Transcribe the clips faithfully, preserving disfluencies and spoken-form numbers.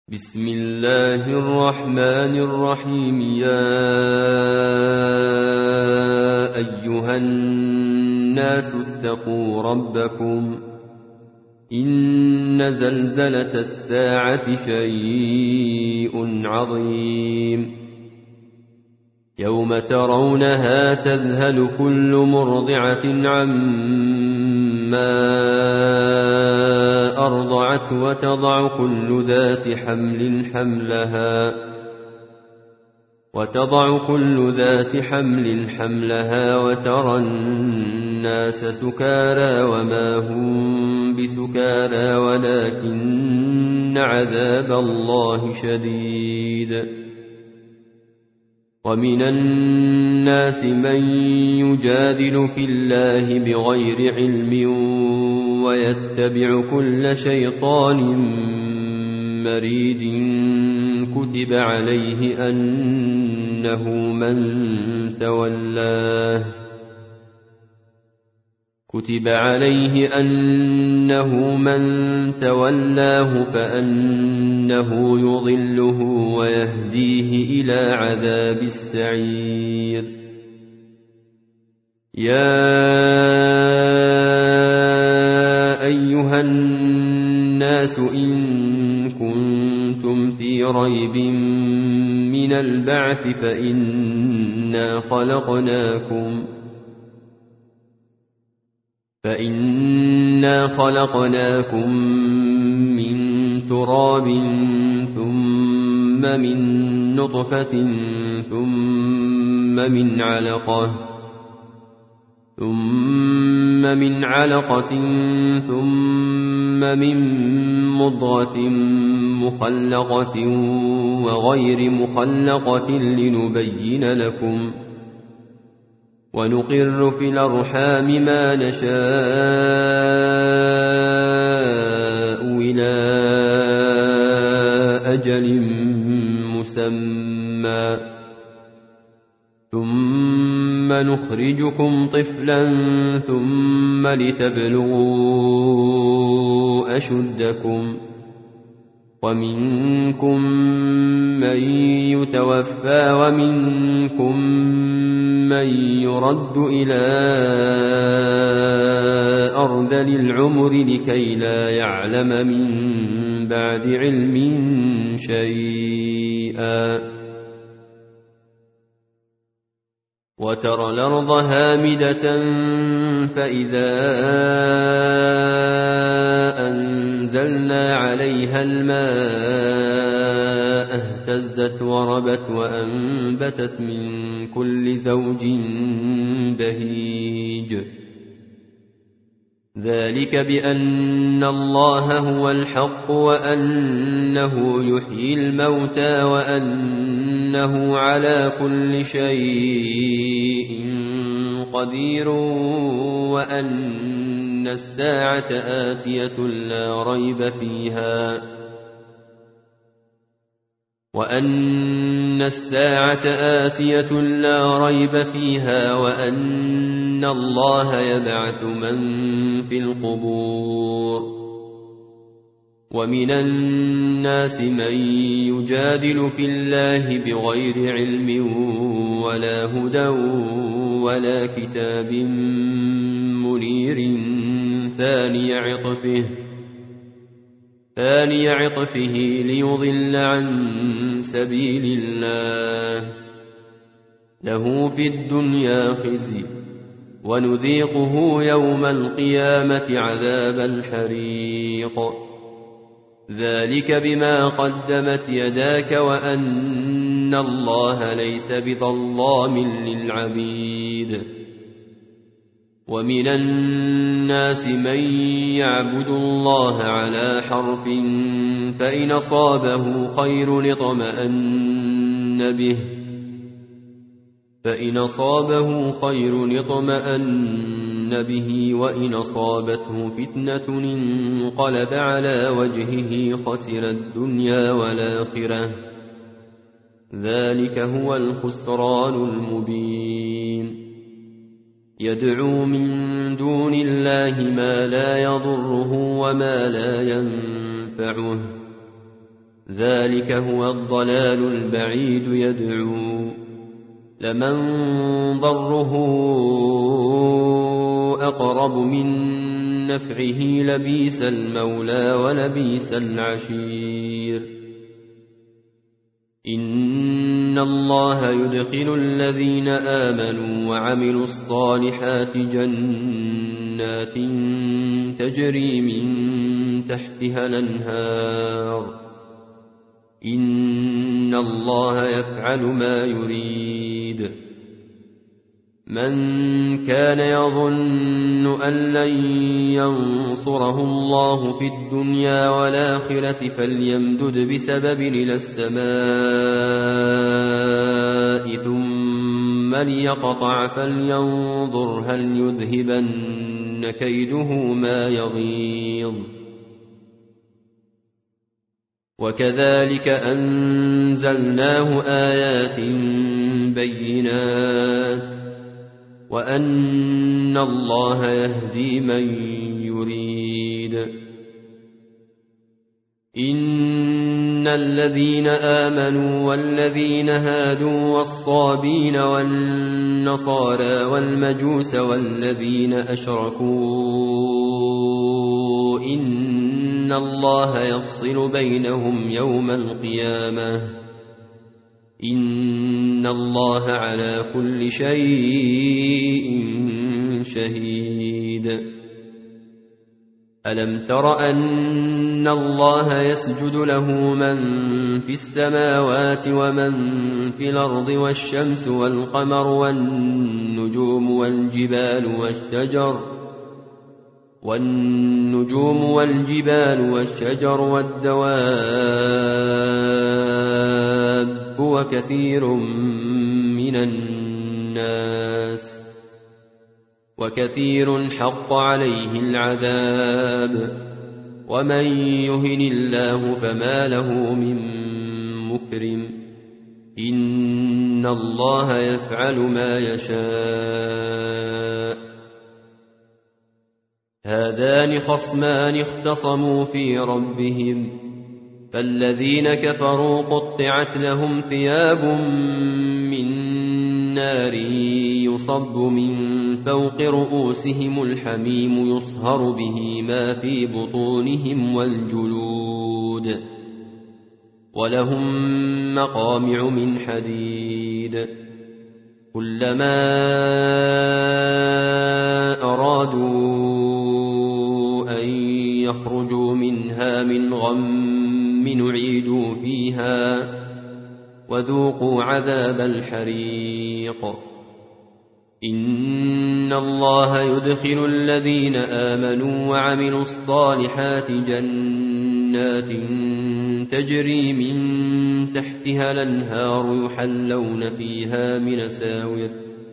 بسم الله الرحمن الرحيم. يا أيها الناس اتقوا ربكم إن زلزلة الساعة شيء عظيم. يوم ترونها تذهل كل مرضعة عما أرضعت وتضع كل ذات حمل حملها وتضع كل ذات حمل حملها وترى الناس سكارى وما هم بسكارى ولكن عذاب الله شديد. ومن الناس من يجادل في الله بغير علم ويتبع كل شيطان مريد كتب عليه أنه من تولاه كتب عليه أنه من تولاه فأنه يضله ويهديه إلى عذاب السعير. يا أيها الناس إن كنتم في ريب من البعث فإنا خلقناكم فإنا خلقناكم من تراب ثم من نطفة ثم من علقة ثم من علقة ثم من مضغة مخلقة وغير مخلقة لنبين لكم ونقر في الأرحام ما نشاء إلى أجل مسمى ثم نخرجكم طفلا ثم لتبلغوا أشدكم ومنكم من يتوفى ومنكم من يرد إلى أرذل العمر لكي لا يعلم من بعد علم شيئا. وترى الأرض هامدة فإذا أنزلنا عليها الماء اهتزت وربت وأنبتت من كل زوج بهيج. ذلك بأن الله هو الحق وأنه يحيي الموتى وأنه على كل شيء قدير وأن الساعة آتية لا ريب فيها وأن الساعة آتية لا ريب فيها وأن الله يبعث من في القبور. ومن الناس من يجادل في الله بغير علم ولا هدى ولا كتاب منير ثاني عطفه ثاني عطفه ليضل عن سبيل الله له في الدنيا خزي ونذيقه يوم القيامة عذاب الحريق. ذلك بما قدمت يداك وأن الله ليس بظلام للعبيد. ومن الناس من يعبد الله على حرف فإن أصابه خير اطمأن به فإن أصابه خير اطمأن به وإن أصابته فتنة انقلب على وجهه خسر الدنيا والآخرة. ذلك هو الخسران المبين. يدعو من دون الله ما لا يضره وما لا ينفعه ذلك هو الضلال البعيد يدعو لمن ضره أقرب من نفعه لبيس المولى ولبيس العشير إن الله يدخل الذين آمنوا وعملوا الصالحات جنات تجري من تحتها الأنهار إن الله يفعل ما يريد من كان يظن أن لن ينصره الله في الدنيا والآخرة فليمدد بسبب إلى السماء ثم ليقطع فلينظر هل يذهبن كيده ما يغيظ وكذلك أنزلناه آيات بينات وأن الله يهدي من يريد إن الذين آمنوا والذين هادوا والصابين والنصارى والمجوس والذين أشركوا إن الله يفصل بينهم يوم القيامة إن الله على كل شيء شهيد ألم تر أن الله يسجد له من في السماوات ومن في الأرض والشمس والقمر والنجوم والجبال والشجر والنجوم والجبال والشجر والدواب وكثير من الناس وكثير حق عليه العذاب ومن يهن الله فما له من مكرم إن الله يفعل ما يشاء هذان خصمان اختصموا في ربهم فالذين كفروا قطعت لهم ثياب من نار يصب من فوق رؤوسهم الحميم يصهر به ما في بطونهم والجلود ولهم مقامع من حديد كلما أرادوا أن يخرجوا منها من غم نعيدوا فيها وذوقوا عذاب الحريق إن الله يدخل الذين آمنوا وعملوا الصالحات جنات تجري من تحتها الأنهار يحلون فيها من ساور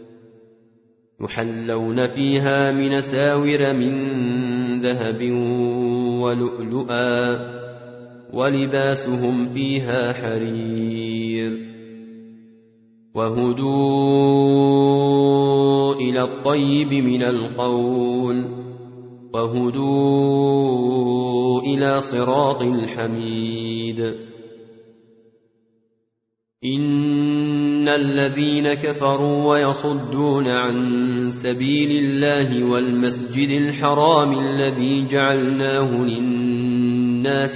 يحلون فيها من ساور من ذهب ولؤلؤا ولباسهم فيها حرير وهدوا إلى الطيب من القول وهدوا إلى صراط الحميد إن الذين كفروا ويصدون عن سبيل الله والمسجد الحرام الذي جعلناه للناس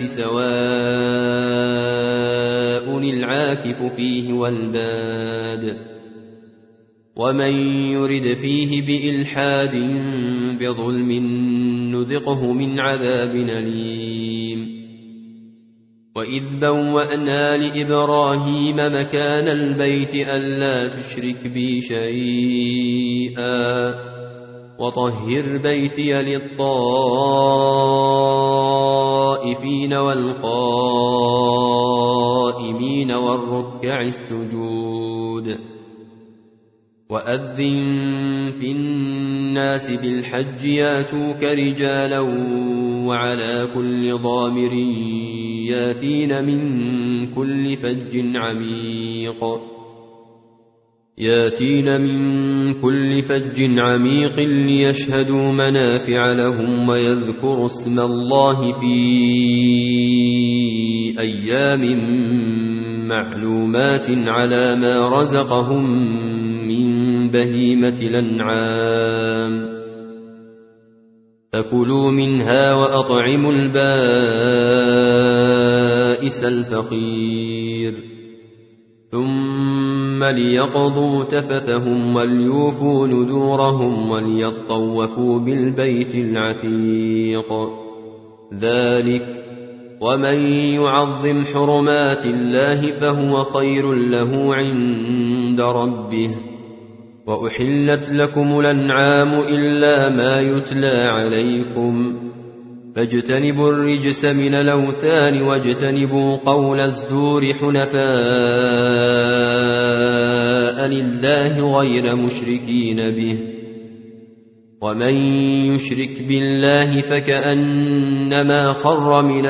سواء العاكف فيه والباد ومن يرد فيه بإلحاد بظلم نذقه من عذاب أليم وإذ بوأنا لإبراهيم مكان البيت ألا تشرك بي شيئا وطهر بيتي للطائفين والقائمين والركع السجود وأذن في الناس بالحج ياتوك رجالا وعلى كل ضامر ياتين من كل فج عميق ياتين من كل فج عميق ليشهدوا منافع لهم ويذكروا اسم الله في أيام معلومات على ما رزقهم من بهيمة الأنعام فكلوا منها وأطعموا البائس الفقير ثم ليقضوا تفثهم وليوفوا نذورهم وليطوفوا بالبيت العتيق ذلك ومن يعظم حرمات الله فهو خير له عند ربه وأحلت لكم الأنعام إلا ما يتلى عليكم فاجتنبوا الرجس من الأوثان واجتنبوا قول الزور حنفاء لله غير مشركين به ومن يشرك بالله فكأنما خر من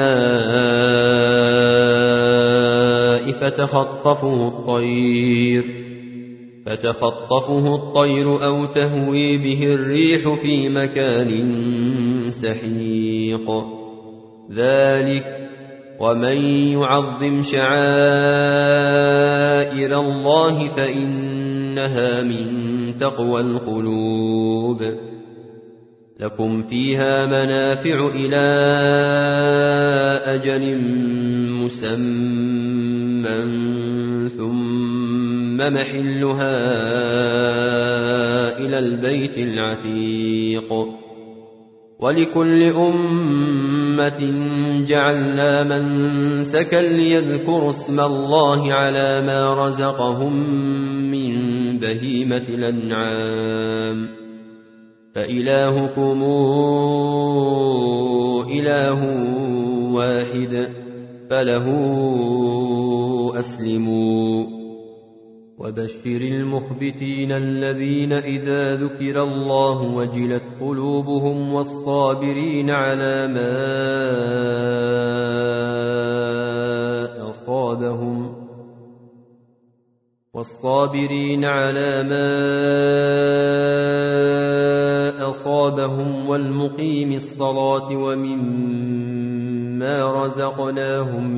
السماء فتخطفه الطير فتخطفه الطير أو تهوي به الريح في مكان سحيق ذلك ومن يعظم شعائر الله فإنها من تقوى القلوب لكم فيها منافع إلى أجل مسمى ثم محلها إلى البيت العتيق ولكل أمة جعلنا منسكا ليذكروا اسم الله على ما رزقهم من بهيمة الأنعام فإلهكم إله واحد فله أسلموا وبشر المخبتين الذين إذا ذكر الله وجلت قلوبهم والصابرين على ما أصابهم والصابرين على ما أصابهم والمقيم الصلاة ومما رزقناهم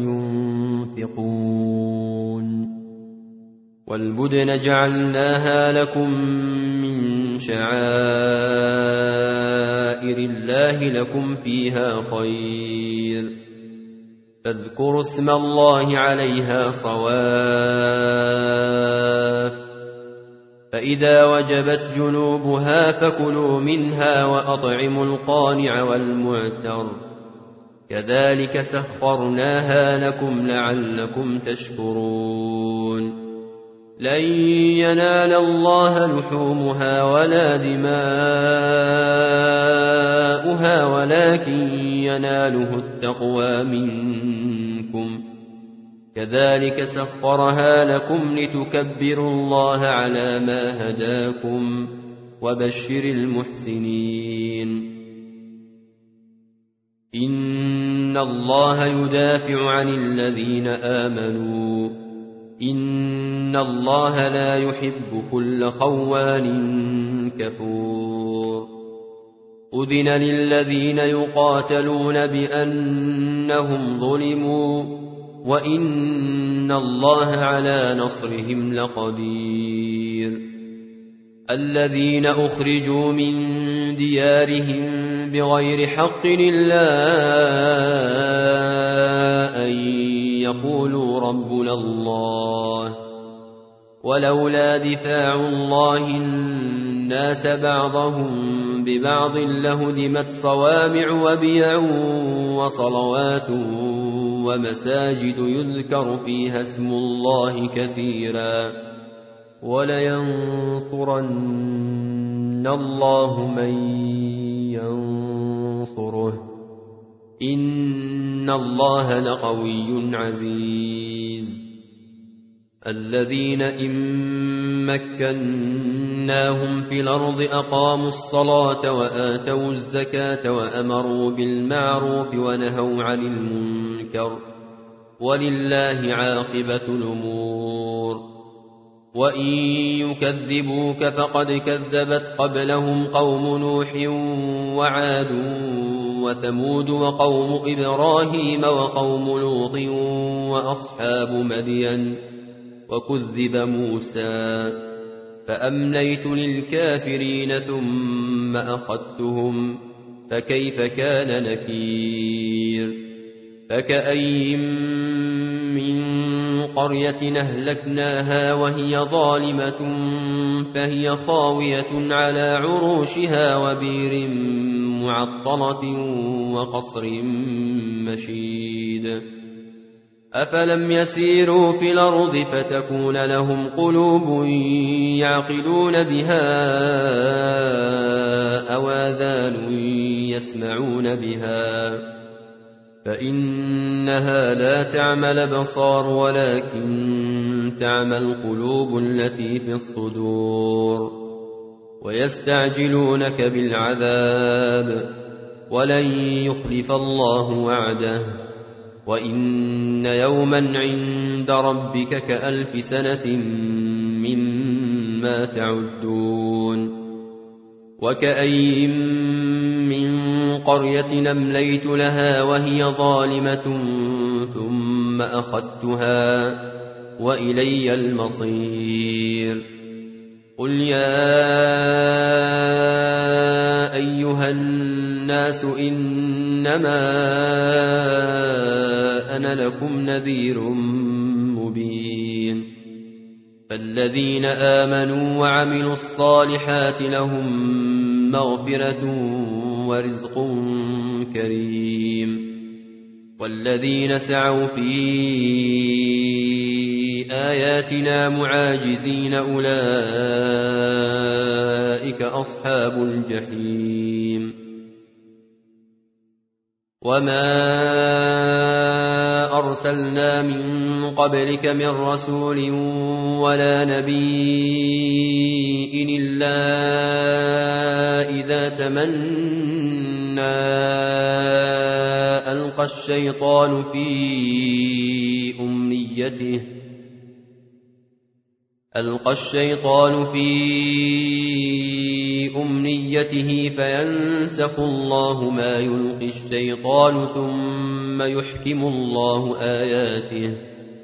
ينفقون والبدن جعلناها لكم من شعائر الله لكم فيها خير فاذكروا اسم الله عليها صواف فإذا وجبت جنوبها فكلوا منها وأطعموا القانع والمعتر كذلك سخرناها لكم لعلكم تشكرون لن ينال الله لحومها ولا دماؤها ولكن يناله التقوى منكم كذلك سخرها لكم لتكبروا الله على ما هداكم وبشر المحسنين إن الله يدافع عن الذين آمنوا إن الله لا يحب كل خوان كفور أذن للذين يقاتلون بأنهم ظلموا وإن الله على نصرهم لقدير الذين أخرجوا من ديارهم بغير حق إلا أن يقولوا ربنا الله ولولا دفاع الله الناس بعضهم ببعض لهدمت صوامع وبيع وصلوات ومساجد يذكر فيها اسم الله كثيرا ولينصرن الله من ينصره إن الله لقوي عزيز الذين إن مكناهم في الأرض أقاموا الصلاة وآتوا الزكاة وأمروا بالمعروف ونهوا عن المنكر ولله عاقبة الأمور وإن يكذبوك فقد كذبت قبلهم قوم نوح وعاد وثمود وقوم إبراهيم وقوم لوط وأصحاب مدين وكذب موسى فأمليت للكافرين ثم أخذتهم فكيف كان نكير فكأين من قرية أهلكناها وهي ظالمة فهي خاوية على عروشها وبير معطلة وقصر مشيد أفلم يسيروا في الأرض فتكون لهم قلوب يعقلون بها أو آذان يسمعون بها فإنها لا تعمى الأبصار ولكن تعمى القلوب التي في الصدور ويستعجلونك بالعذاب ولن يخلف الله وعده وإن يوما عند ربك كألف سنة مما تعدون وكأين من قرية أمليت لها وهي ظالمة ثم أخذتها وإلي المصير قل يا أيها الناس إنما أنا لكم نذير مبين فالذين آمنوا وعملوا الصالحات لهم مغفرة ورزق كريم والذين سعوا في آياتنا معاجزين أولئك أصحاب الجحيم وما أرسلنا من قبلك من رسول ولا نبي إلا إذا تمنى ألقى الشيطان في أمنيته ألقى الشيطان في أمنيته فينسخ الله ما يلقي الشيطان ثم يحكم الله آياته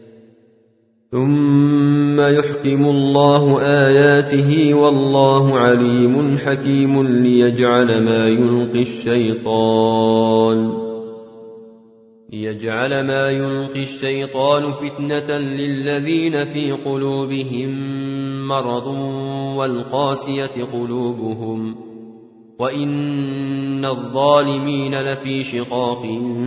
ثم يحكم الله آياته والله عليم حكيم ليجعل ما يلقي الشيطان ليجعل ما يلقي الشيطان فتنة للذين في قلوبهم مرض والقاسية قلوبهم وإن الظالمين لفي شقاق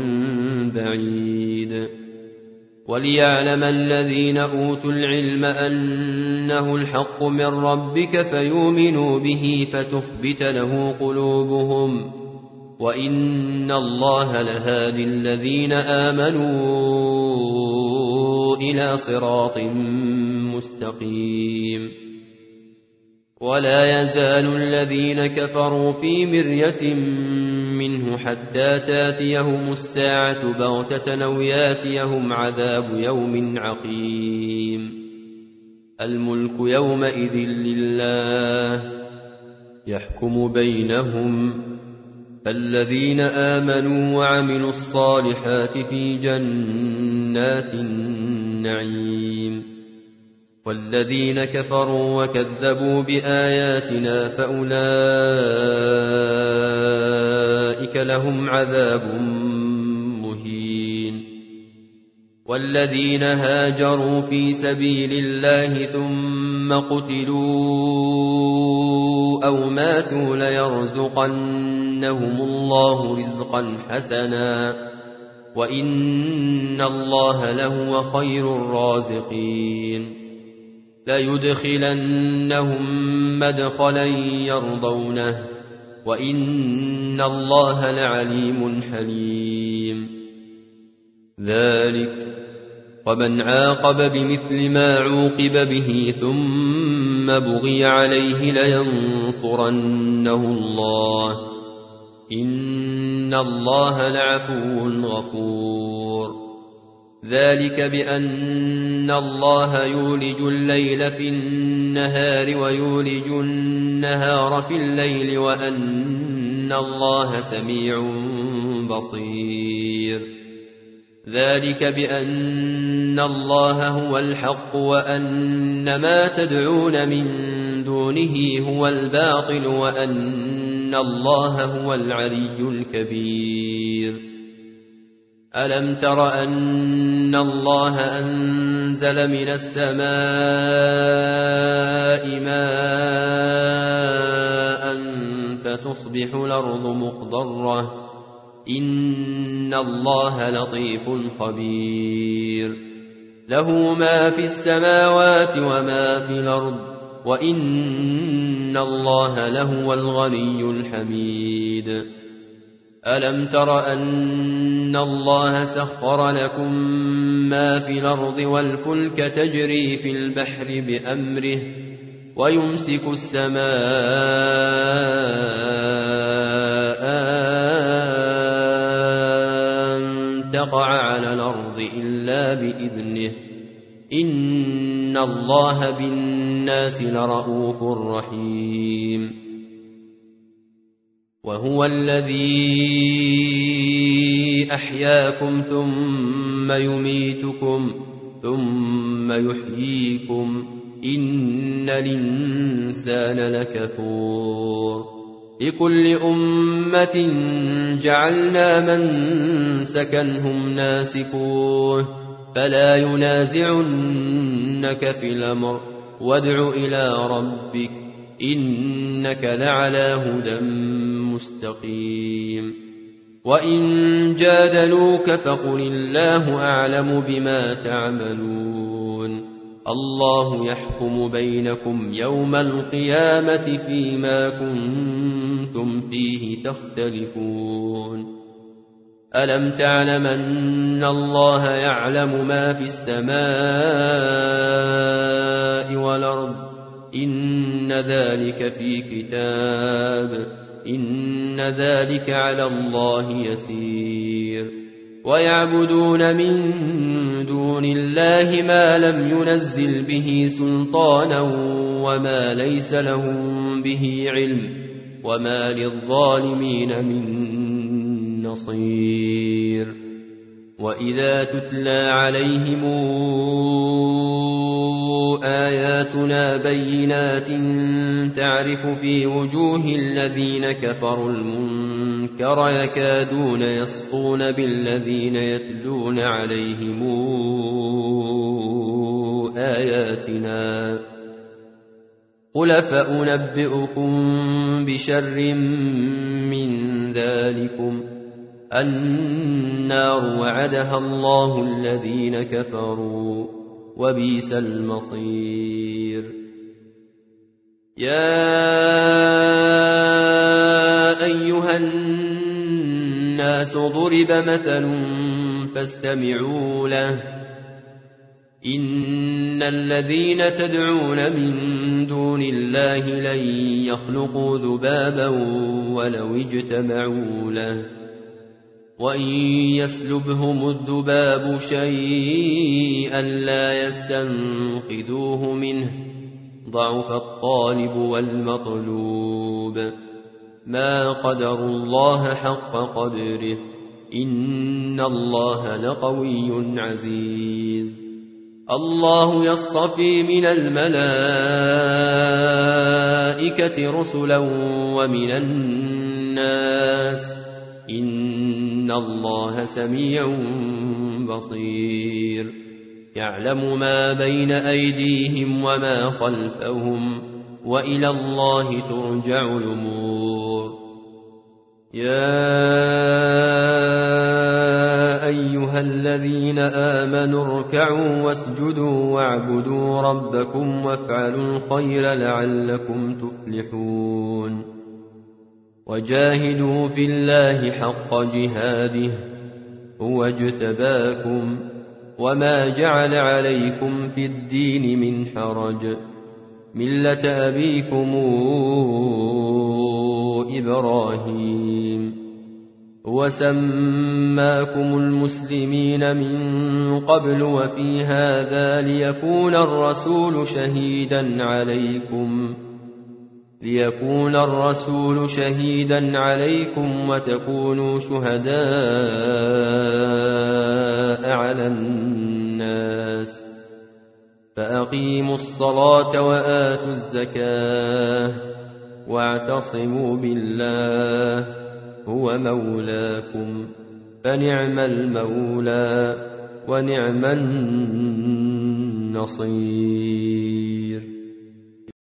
بعيد وليعلم الذين أوتوا العلم أنه الحق من ربك فيؤمنوا به فتخبت له قلوبهم وإن الله لهادي الذين آمنوا إلى صراط مستقيم ولا يزال الذين كفروا في مرية منه حتى تاتيهم الساعة بغتة أو ياتيهم عذاب يوم عقيم الملك يومئذ لله يحكم بينهم فالذين آمنوا وعملوا الصالحات في جنات النعيم والذين كفروا وكذبوا بآياتنا فأولئك لهم عذاب مهين والذين هاجروا في سبيل الله ثم قتلوا أو ماتوا ليرزقنهم الله رزقا حسنا وإن الله لهو خير الرازقين ليدخلنهم مدخلا يرضونه وإن الله لعليم حليم ذلك ومن عاقب بمثل ما عوقب به ثم بغي عليه لينصرنه الله إن الله لعفو غفور ذلك بأن الله يولج الليل في النهار ويولج النهار في الليل وأن الله سميع بصير. ذلك بأن الله هو الحق وأن ما تدعون من دونه هو الباطل وأن الله هو العلي الكبير. ألم تر أن الله أنزل من السماء ماء فتصبح الأرض مخضرة إن الله لطيف خبير. له ما في السماوات وما في الأرض وإن الله لهو الغني الحميد. ألم تر أن الله سخر لكم ما في الأرض والفلك تجري في البحر بأمره ويمسك السماء أن تقع على الأرض إلا بإذنه إن الله بالناس لرءوف رحيم. وهو الذي أحياكم ثم يميتكم ثم يحييكم إن الإنسان لكفور. لكل أمة جعلنا منسكا هم ناسكوه فلا ينازعنك في الأمر وادع إلى ربك إنك لعلى هدى مستقيم. وإن جادلوك فقل الله أعلم بما تعملون. الله يحكم بينكم يوم القيامة فيما كنتم فيه تختلفون. ألم تعلم أن الله يعلم ما في السماء والأرض إن ذلك في كتاب إن ذلك على الله يسير. ويعبدون من دون الله ما لم ينزل به سلطانا وما ليس لهم به علم وما للظالمين من نصير. وإذا تتلى عليهم آياتنا بينات تعرف في وجوه الذين كفروا المنكر يكادون يسطون بالذين يتلون عليهم آياتنا. قل فأنبئكم بشر من ذلكم النار وعدها الله الذين كفروا وبئس المصير. يا أيها الناس ضرب مثل فاستمعوا له إن الذين تدعون من دون الله لن يخلقوا ذبابا ولو اجتمعوا له وإن يسلبهم الذباب شيئا لا يستنقذوه منه ضعف الطالب والمطلوب. ما قدروا الله حق قدره إن الله لقوي عزيز. الله يصطفي من الملائكة رسلا ومن الناس إن الله سميع بصير. يعلم ما بين أيديهم وما خلفهم وإلى الله ترجع الأمور. يا أيها الذين آمنوا اركعوا واسجدوا واعبدوا ربكم وافعلوا الخير لعلكم تفلحون. وجاهدوا في الله حق جهاده هو اجتباكم وما جعل عليكم في الدين من حرج ملة أبيكم إبراهيم وسماكم المسلمين من قبل وفي هذا ليكون الرسول شهيدا عليكم ليكون الرسول شهيدا عليكم وتكونوا شهداء على الناس فأقيموا الصلاة وآتوا الزكاة واعتصموا بالله هو مولاكم فنعم المولى ونعم النصير.